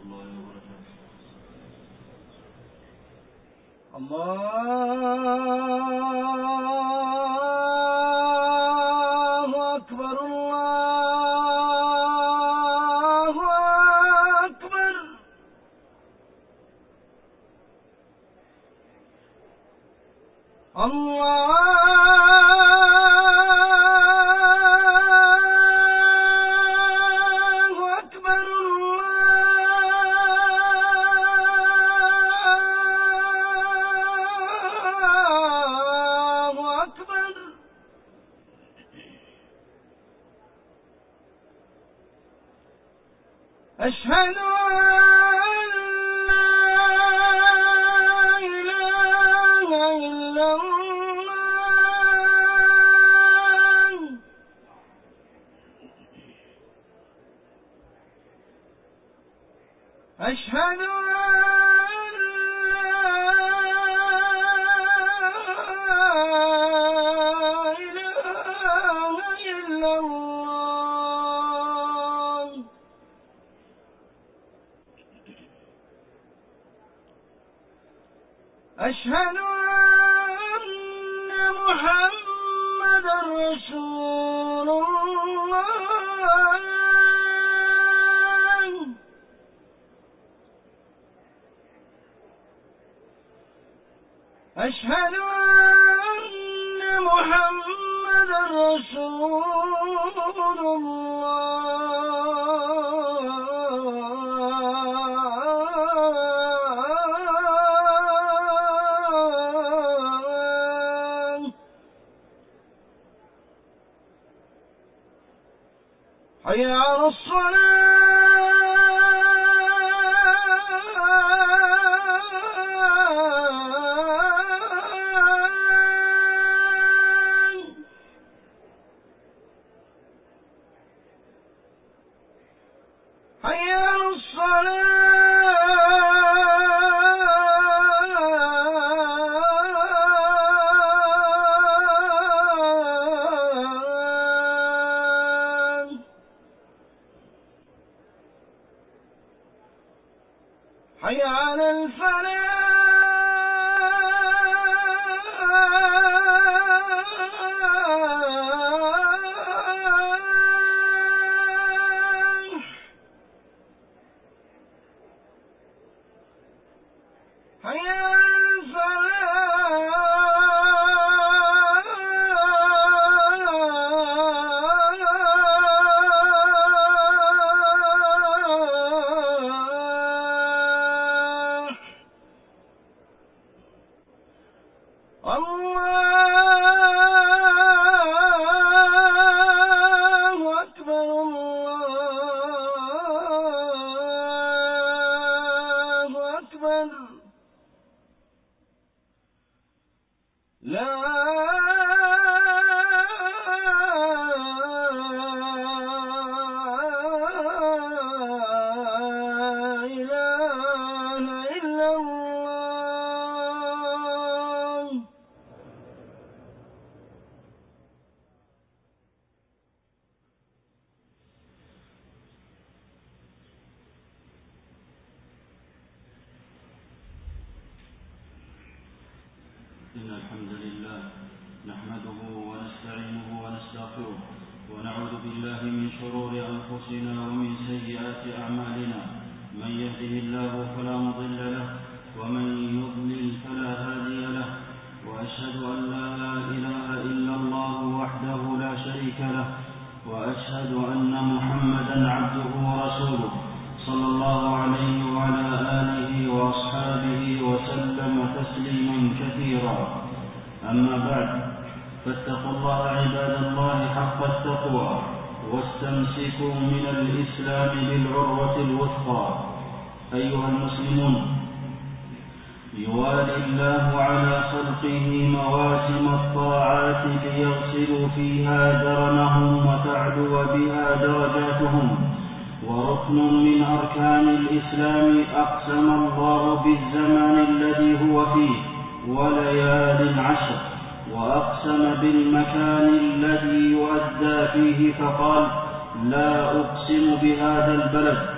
الله وبركاته. الله أكبر الله أكبر. الله أشهد أن لا إله إلا الله. أشهد أن لا إله إلا الله. أشهد أن محمدًا رسول الله. أشهد أن محمدًا رسول الله. حي على الصلاة. حي على الصلاة. حي على الفلاح. حي على الله أكبر الله أكبر. لا إله إلا الله. إن الحمد لله نحمده ونستعينه ونستغفره ونعوذ بالله من شرور أنفسنا ومن سيئات أعمالنا. من يهده الله فلا مضل له ومن يضلل فلا هادي له. وأشهد أن لا إله إلا الله وحده لا شريك له. وأشهد أن محمدًا عبده ورسوله صلى الله عليه وعلى آله وأصحابه وسلم تسليما كثيرا. أما بعد، فاتقوا الله عباد الله حق التقوى واستمسكوا من الإسلام بالعروة الوثقى. أيها المسلمون، يوالي الله على خلقه مواسم الطاعات ليغسلوا فيها درنهم وتعلو بها درجاتهم. وركن من أركان الإسلام أقسم الله بالزمان الذي هو فيه وليال عشر، وأقسم بالمكان الذي يؤدى فيه فقال: لا أقسم بهذا البلد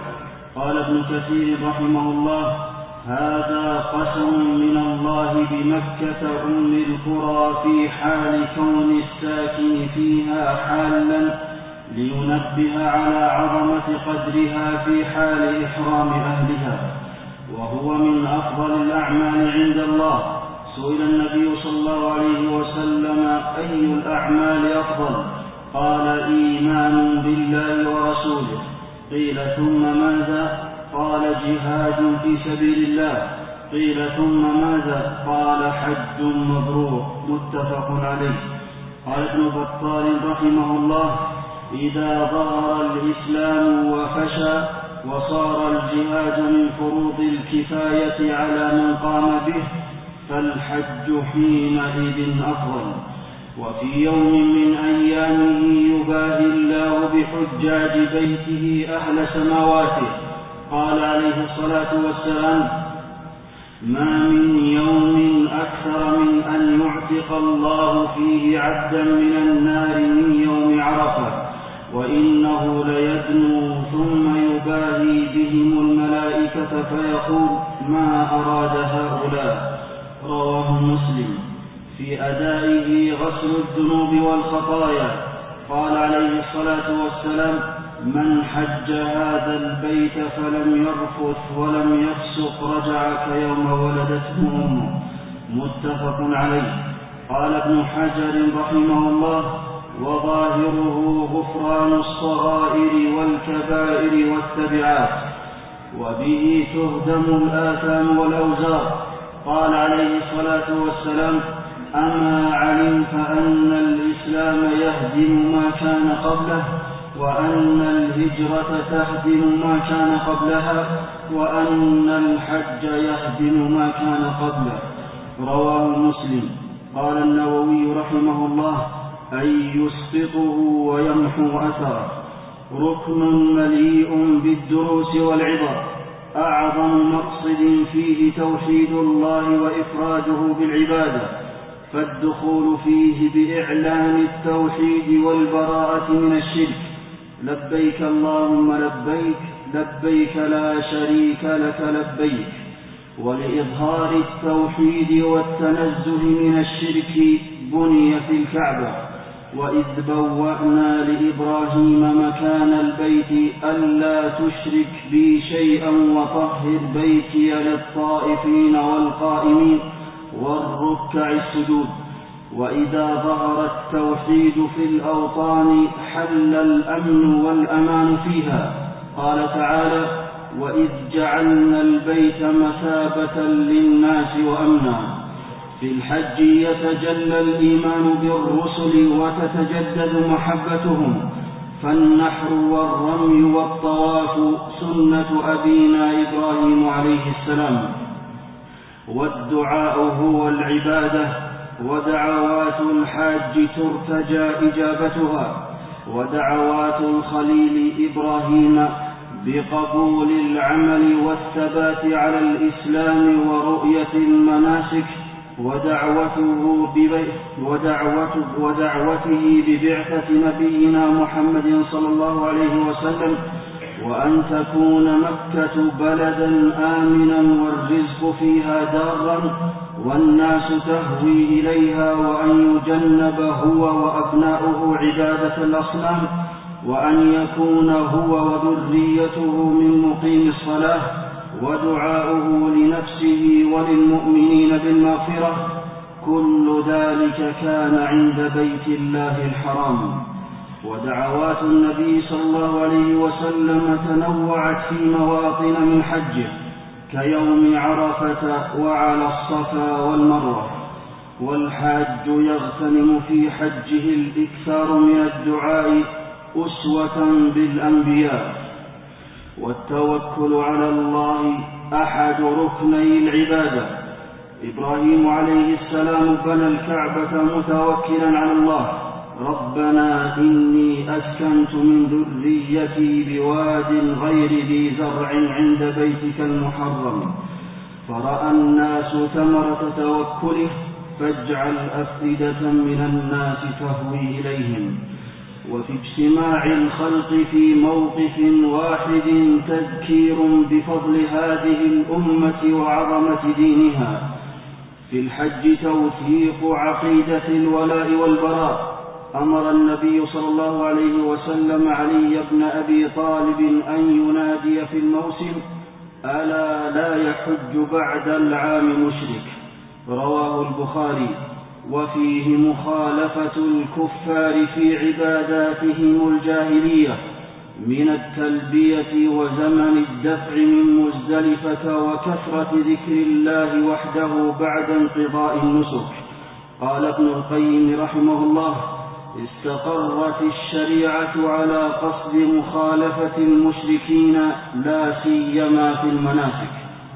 قال ابن كثير رحمه الله: هذا قسم من الله بمكة أم القرى في حال كون الساكن فيها حالا، لينبه على عظمة قدرها في حال إحرام أهلها، وهو من أفضل الأعمال عند الله. سئل النبي صلى الله عليه وسلم: أي الأعمال أفضل؟ قال: إيمان بالله ورسوله. قيل: ثم ماذا؟ قال: جهاد في سبيل الله. قيل: ثم ماذا؟ قال: حج مبرور. متفق عليه. قال ابن بطال رحمه الله: إذا ظهر الإسلام وفشى وصار الجهاد من فروض الكفاية على من قام به، فالحج حينئذ أفضل. وفي يوم من أيامه يباهي الله بحجاج بيته أهل سماواته. قال عليه الصلاة والسلام: ما من يوم أكثر من أن يعتق الله فيه عبدا من النار من يوم عرفة، وإنه ليدنو ثم يباهي بهم الملائكة فيقول: ما أراد هؤلاء؟ رواه مسلم. في أدائه غسل الذنوب والخطايا. قال عليه الصلاة والسلام: من حج هذا البيت فلم يرفث ولم يفسق رجع كيوم ولدته أمه. متفق عليه. قال ابن حجر رحمه الله: وظاهره غفران الصغائر والكبائر والتبعات، وبه تهدم الآثام والأوزار. قال عليه الصلاة والسلام: أما علمت أن الإسلام يهدم ما كان قبله، وأن الهجرة تهدم ما كان قبلها، وأن الحج يهدم ما كان قبله. رواه مسلم. قال النووي رحمه الله: أي يسقطه ويمحو أثره. ركن مليء بالدروس والعبر، أعظم مقصد فيه توحيد الله وإفراده بالعبادة، فالدخول فيه بإعلان التوحيد والبراءة من الشرك. لبيك اللهم لبيك، لبيك لا شريك لك لبيك. ولإظهار التوحيد والتنزه من الشرك بنيت الكعبة. وإذ بوأنا لإبراهيم مكان البيت ألا تشرك بي شيئا وطهر بيتي للطائفين والقائمين والركع السجود. وإذا ظهر التوحيد في الأوطان حل الأمن والأمان فيها. قال تعالى: وإذ جعلنا البيت مثابة للناس وأمنا. في الحج يتجلى الإيمان بالرسل وتتجدد محبتهم، فالنحر والرمي والطواف سنة أبينا إبراهيم عليه السلام، والدعاء هو العبادة، ودعوات الحاج ترتجى إجابتها، ودعوات الخليل إبراهيم بقبول العمل والثبات على الإسلام ورؤية المناسك، ودعوته ببعثة نبينا محمد صلى الله عليه وسلم، وأن تكون مكة بلدا آمنا والرزق فيها دارا والناس تهوي إليها، وأن يجنب هو وأبناؤه عبادة الأصنام، وأن يكون هو وذريته من مقيم الصلاة، ودعاؤه لنفسه وللمؤمنين بالمغفرة. كل ذلك كان عند بيت الله الحرام. ودعوات النبي صلى الله عليه وسلم تنوعت في مواطن من حجه، كيوم عرفة وعلى الصفا والمروة. والحاج يغتنم في حجه الإكثار من الدعاء أسوة بالأنبياء. والتوكل على الله أحد ركني العبادة. إبراهيم عليه السلام بنى الكعبة متوكلا على الله: ربنا إني أسكنت من ذريتي بواد غير ذي زرع عند بيتك المحرم. فرأى الناس ثمرة توكله فاجعل أفئدة من الناس تهوي إليهم. وفي اجتماع الخلق في موقف واحد تذكير بفضل هذه الأمة وعظمة دينها. في الحج توثيق عقيدة الولاء والبراء. أمر النبي صلى الله عليه وسلم علي بن أبي طالب أن ينادي في الموسم: ألا لا يحج بعد العام مشرك. رواه البخاري. وفيه مخالفة الكفار في عباداتهم الجاهلية من التلبية وزمن الدفع من مزدلفة وكثرة ذكر الله وحده بعد انقضاء النسك. قال ابن القيم رحمه الله: استقرت الشريعة على قصد مخالفة المشركين لا سيما في المناسك.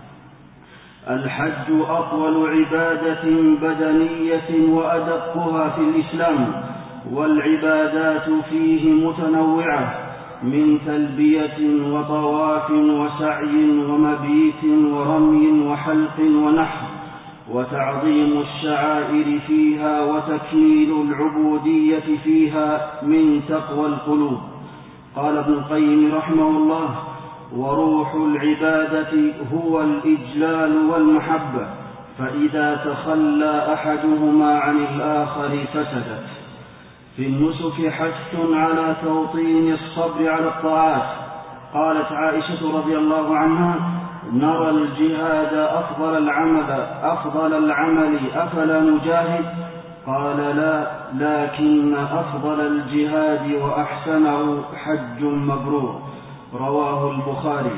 الحج أطول عبادة بدنية وأدقها في الإسلام، والعبادات فيه متنوعة من تلبية وطواف وسعي ومبيت ورمي وحلق ونحر، وتعظيم الشعائر فيها وتكميل العبودية فيها من تقوى القلوب. قال ابن القيم رحمه الله: وروح العبادة هو الإجلال والمحبة، فإذا تخلى أحدهما عن الآخر فسدت. في النسك حث على توطين الصبر على الطاعات. قالت عائشة رضي الله عنها: نرى الجهاد أفضل العمل أفلا نجاهد؟ قال: لا، لكن أفضل الجهاد وأحسنه حج مبرور. رواه البخاري.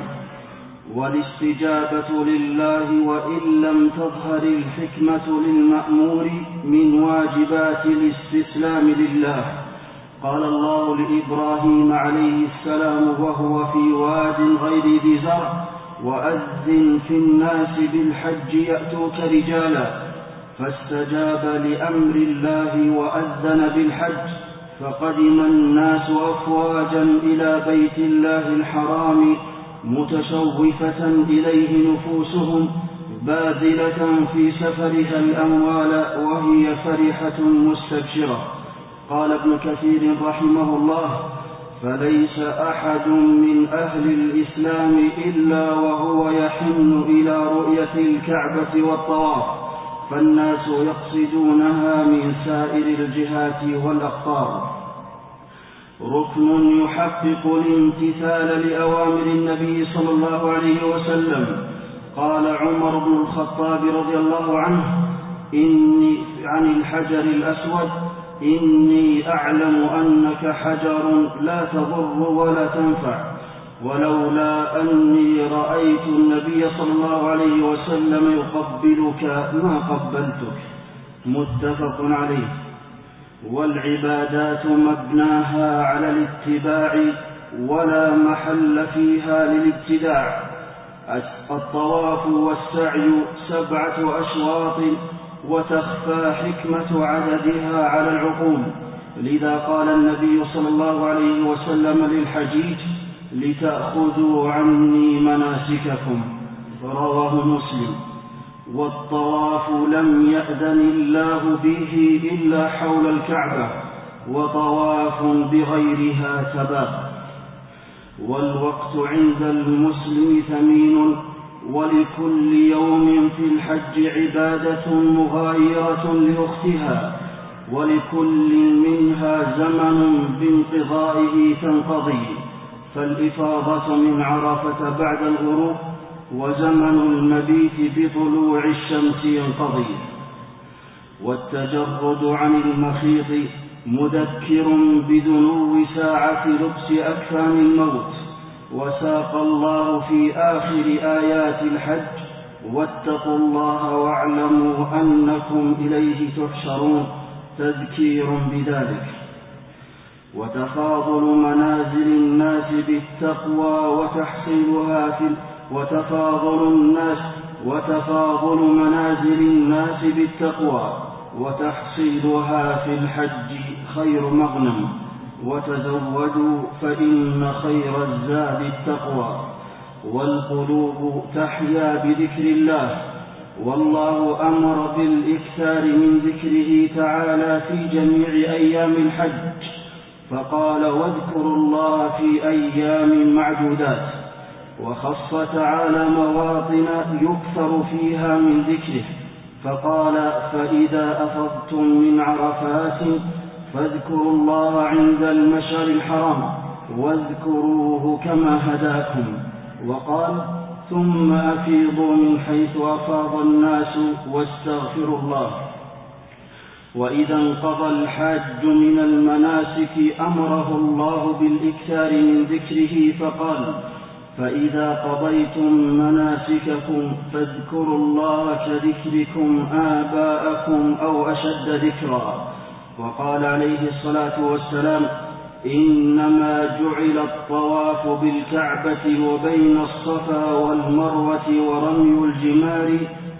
والاستجابة لله وإن لم تظهر الحكمة للمأمور من واجبات الاستسلام لله. قال الله لإبراهيم عليه السلام وهو في واد غير ذي زرع: وأذن في الناس بالحج يأتوك رجالا. فاستجاب لأمر الله وأذن بالحج، فقدم الناس أفواجا إلى بيت الله الحرام متشوفة إليه نفوسهم باذلة في سفرها الأموال وهي فرحة مستبشرة. قال ابن كثير رحمه الله: فليس أحد من أهل الإسلام إلا وهو يحن إلى رؤية الكعبة والطواف، فالناس يقصدونها من سائر الجهات والأقطار. ركن يحقق الامتثال لأوامر النبي صلى الله عليه وسلم. قال عمر بن الخطاب رضي الله عنه عن الحجر الأسود: إني أعلم أنك حجر لا تضر ولا تنفع، ولولا أني رأيت النبي صلى الله عليه وسلم يقبلك ما قبلتك. متفق عليه. والعبادات مبناها على الاتباع ولا محل فيها للابتداع. الطواف والسعي 7 أشواط، وتخفى حكمة عددها على العقول، لذا قال النبي صلى الله عليه وسلم للحجيج: لتأخذوا عني مناسككم. رواه مسلم. والطواف لم يأذن الله به إلا حول الكعبة، وطواف بغيرها تباح. والوقت عند المسلم ثمين، ولكل يوم في الحج عبادة مغايرة لأختها، ولكل منها زمن بانقضائه تنقضي، فالإفاضة من عرفة بعد الغروب، وزمن المبيت بطلوع الشمس ينقضي. والتجرد عن المخيط مذكر بدنو ساعة لبس أكفان الموت. وساق الله في آخر آيات الحج: واتقوا الله واعلموا أنكم إليه تحشرون، تذكير بذلك. وتفاضل منازل الناس بالتقوى وتفاضل منازل الناس بالتقوى وتحصيلها في الحج خير مغنم. وتزودوا فإن خير الزاد التقوى. والقلوب تحيا بذكر الله، والله أمر بالإكثار من ذكره تعالى في جميع أيام الحج. فقال: واذكروا الله في أيام معدودات. وخص تعالى مواطن يكثر فيها من ذكره، فقال: فإذا أفضتم من عرفات فاذكروا الله عند المشعر الحرام واذكروه كما هداكم. وقال: ثم أفيضوا من حيث أفاض الناس واستغفروا الله. وإذا انقضى الحاج من المناسك أمره الله بالإكثار من ذكره، فقال: فإذا قضيتم مناسككم فاذكروا الله كذكركم آباءكم أو أشد ذكرا. وقال عليه الصلاة والسلام: إنما جعل الطواف بالكعبة وبين الصفا والمروة ورمي الجمار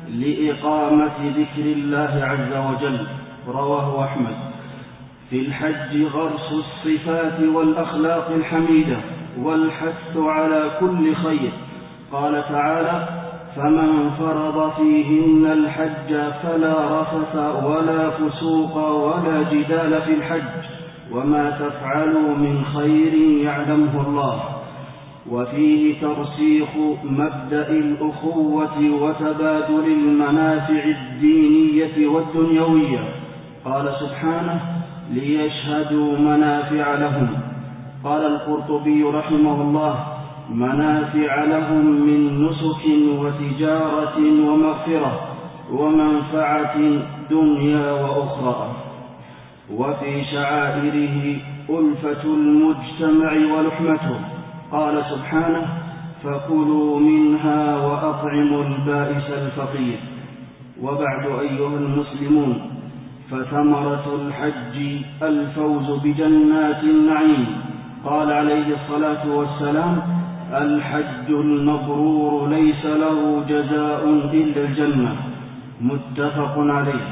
لإقامة ذكر الله عز وجل. رواه أحمد. في الحج غرس الصفات والأخلاق الحميدة والحث على كل خير. قال تعالى: فمن فرض فيهن الحج فلا رفث ولا فسوق ولا جدال في الحج وما تفعلوا من خير يعلمه الله. وفيه ترسيخ مبدأ الأخوة وتبادل المنافع الدينية والدنيوية. قال سبحانه: ليشهدوا منافع لهم. قال القرطبي رحمه الله: منافع لهم من نسك وتجارة ومغفرة ومنفعة دنيا وأخرى. وفي شعائره ألفة المجتمع ولحمته. قال سبحانه: فكلوا منها وأطعموا البائس الفقير. وبعد أيها المسلمون، فثمرة الحج الفوز بجنات النعيم. قال عليه الصلاة والسلام: الحج المبرور ليس له جزاء إلا الجنة. متفق عليه.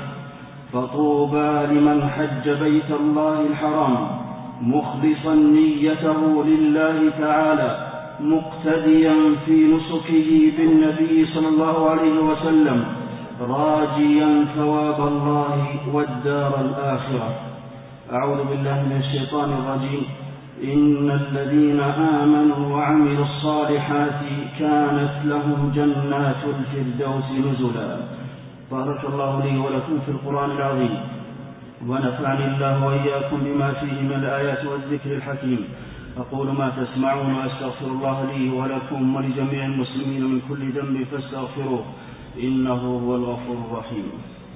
فطوبى لمن حج بيت الله الحرام مخلصا نيته لله تعالى، مقتديا في نسكه بالنبي صلى الله عليه وسلم، راجيا ثواب الله والدار الآخرة. أعوذ بالله من الشيطان الرجيم. إن الذين آمنوا وعملوا الصالحات كانت لهم جنات الفردوس نزلا. بارك الله لي ولكم في القرآن العظيم، ونفعني الله وإياكم بما فيه من الآيات والذكر الحكيم. أقول ما تسمعون وأستغفر الله لي ولكم ولجميع المسلمين من كل ذنب فاستغفروه إنه هو الغفور الرحيم.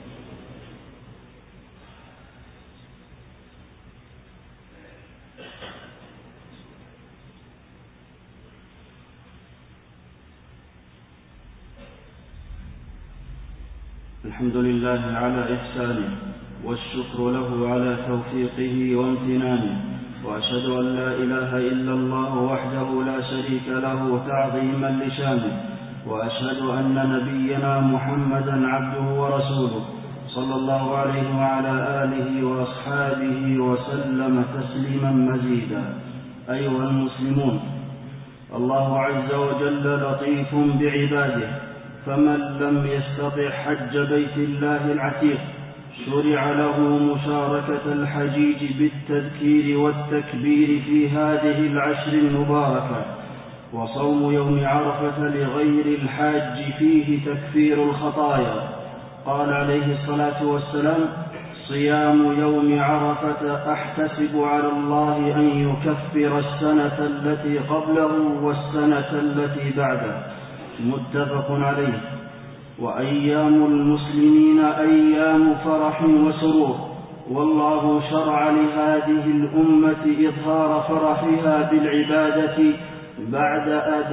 الحمد لله على إحسانه، والشكر له على توفيقه وامتنانه، وأشهد أن لا إله إلا الله وحده لا شريك له تعظيما لشانه، وأشهد أن نبينا محمدا عبده ورسوله صلى الله عليه وعلى آله وأصحابه وسلم تسليما مزيدا. أيها المسلمون، الله عز وجل لطيف بعباده، فمن لم يستطع حج بيت الله العتيق شرع له مشاركة الحجيج بالتذكير والتكبير في هذه العشر المباركة. وصوم يوم عرفة لغير الحاج فيه تكفير الخطايا. قال عليه الصلاة والسلام: صيام يوم عرفة أحتسب على الله أن يكفر السنة التي قبله والسنة التي بعده. متفق عليه. وأيام المسلمين أيام فرح وسرور، والله شرع لهذه الأمة إظهار فرحها بالعبادة بعد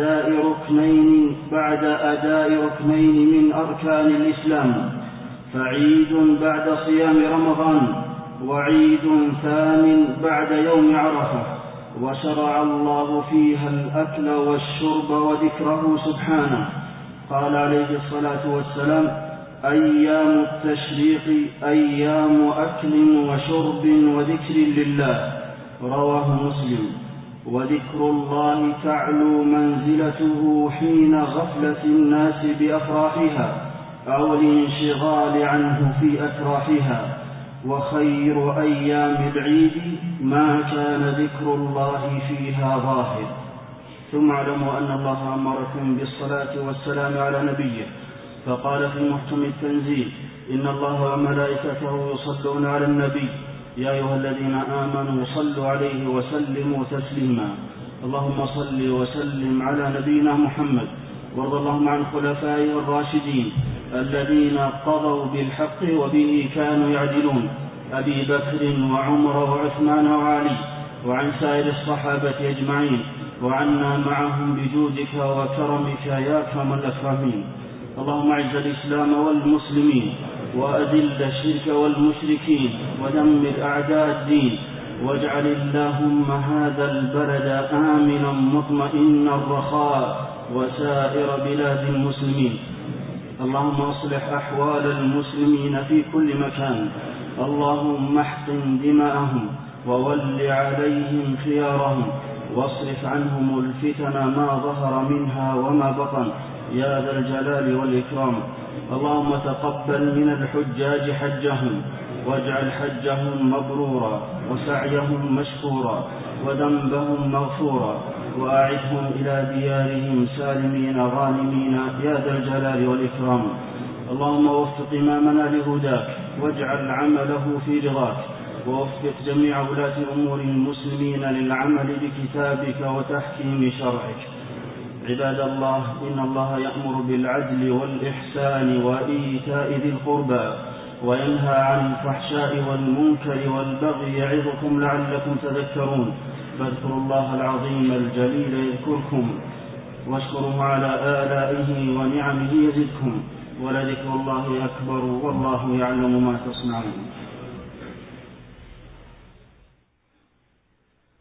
أداء ركنين من أركان الإسلام، فعيد بعد صيام رمضان وعيد ثان بعد يوم عرفة، وشرع الله فيها الأكل والشرب وذكره سبحانه. قال عليه الصلاة والسلام: أيام التشريق أيام أكل وشرب وذكر لله. رواه مسلم. وذكر الله تعلو منزلته حين غفلة الناس بأفراحها أو الانشغال عنه في أتراحها، وخير أيام العيد ما كان ذكر الله فيها ظاهر. ثم اعلموا أن الله أمركم بالصلاة والسلام على نبيه، فقال في محكم التنزيل: إن الله وملائكته يصلون على النبي يا أيها الذين آمنوا صلوا عليه وسلموا تسليما. اللهم صل وسلم على نبينا محمد، وارض اللهم عن خلفائه الراشدين الذين قضوا بالحق وبه كانوا يعدلون، أبي بكر وعمر وعثمان وعلي، وعن سائر الصحابة أجمعين، وعنا معهم بجودك وكرمك يا أكرم الأكرمين. اللهم أعز الإسلام والمسلمين، وأذل الشرك والمشركين، ودمر أعداء الدين، واجعل اللهم هذا البلد آمنا مطمئنا رخاء وسائر بلاد المسلمين. اللهم اصلح أحوال المسلمين في كل مكان. اللهم احقن دماءهم وول عليهم خيارهم، واصرف عنهم الفتن ما ظهر منها وما بطن يا ذا الجلال والإكرام. اللهم تقبل من الحجاج حجهم، واجعل حجهم مبرورا، وسعيهم مشكورا، وذنبهم مغفورا، وأعدهم إلى ديارهم سالمين غانمين يا ذا الجلال والإكرام. اللهم وفق إمامنا لهداك، واجعل عمله في رضاك، ووفق جميع ولاة أمور المسلمين للعمل بكتابك وتحكيم شرعك. عباد الله، إن الله يأمر بالعدل والإحسان وإيتاء ذي القربى، وينهى عن الفحشاء والمنكر والبغي يعظكم لعلكم تذكرون. فاذكروا الله العظيم الجليل يذكركم، واشكروه على آلائه ونعمه يزدكم، ولذكر الله أكبر، والله يعلم ما تصنعون.